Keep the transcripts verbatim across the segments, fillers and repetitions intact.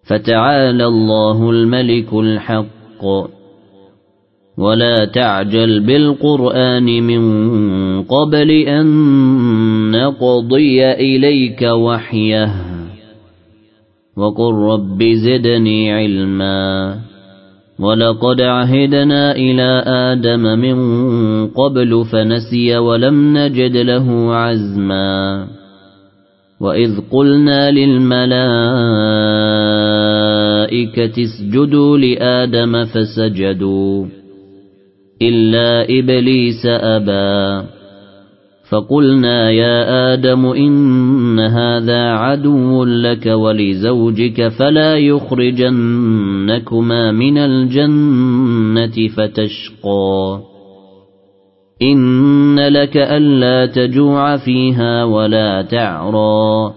فتعالى الله الملك الحق ولا تعجل بالقرآن من قبل أن نقضي إليك وحيه وقل رب زدني علما ولقد عهدنا إلى آدم من قبل فنسي ولم نجد له عزما وإذ قلنا للملائكة اسجدوا لآدم فسجدوا إلا إبليس أبى فقلنا يا آدم إن هذا عدو لك ولزوجك فلا يخرجنكما من الجنة فتشقى إن لك ألا تجوع فيها ولا تعرى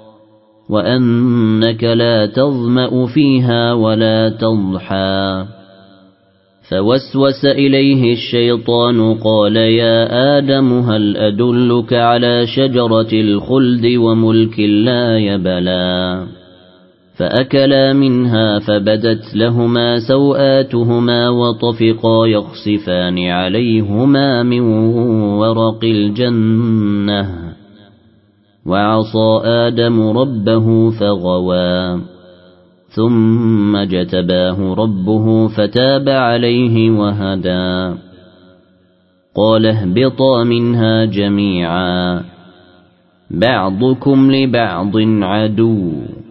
وأنك لا تظمأ فيها ولا تضحى فوسوس إليه الشيطان قال يا آدم هل أدلك على شجرة الخلد وملك لا يبلى فأكلا منها فبدت لهما سوآتهما وطفقا يخصفان عليهما من ورق الجنة وعصى آدم ربه فغوى ثم اجتباه ربه فتاب عليه وهدى قال اهبطا منها جميعا بعضكم لبعض عدو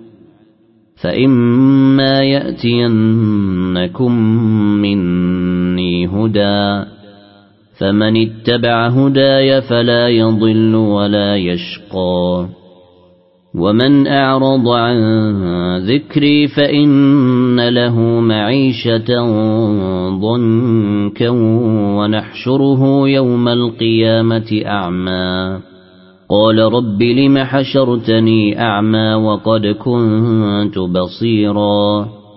فإما يأتينكم مني هدى فمن اتبع هداي فلا يضل ولا يشقى ومن أعرض عن ذكري فإن له معيشة ضنكا ونحشره يوم القيامة أعمى قال رب لم حشرتني أعمى وقد كنت بصيرا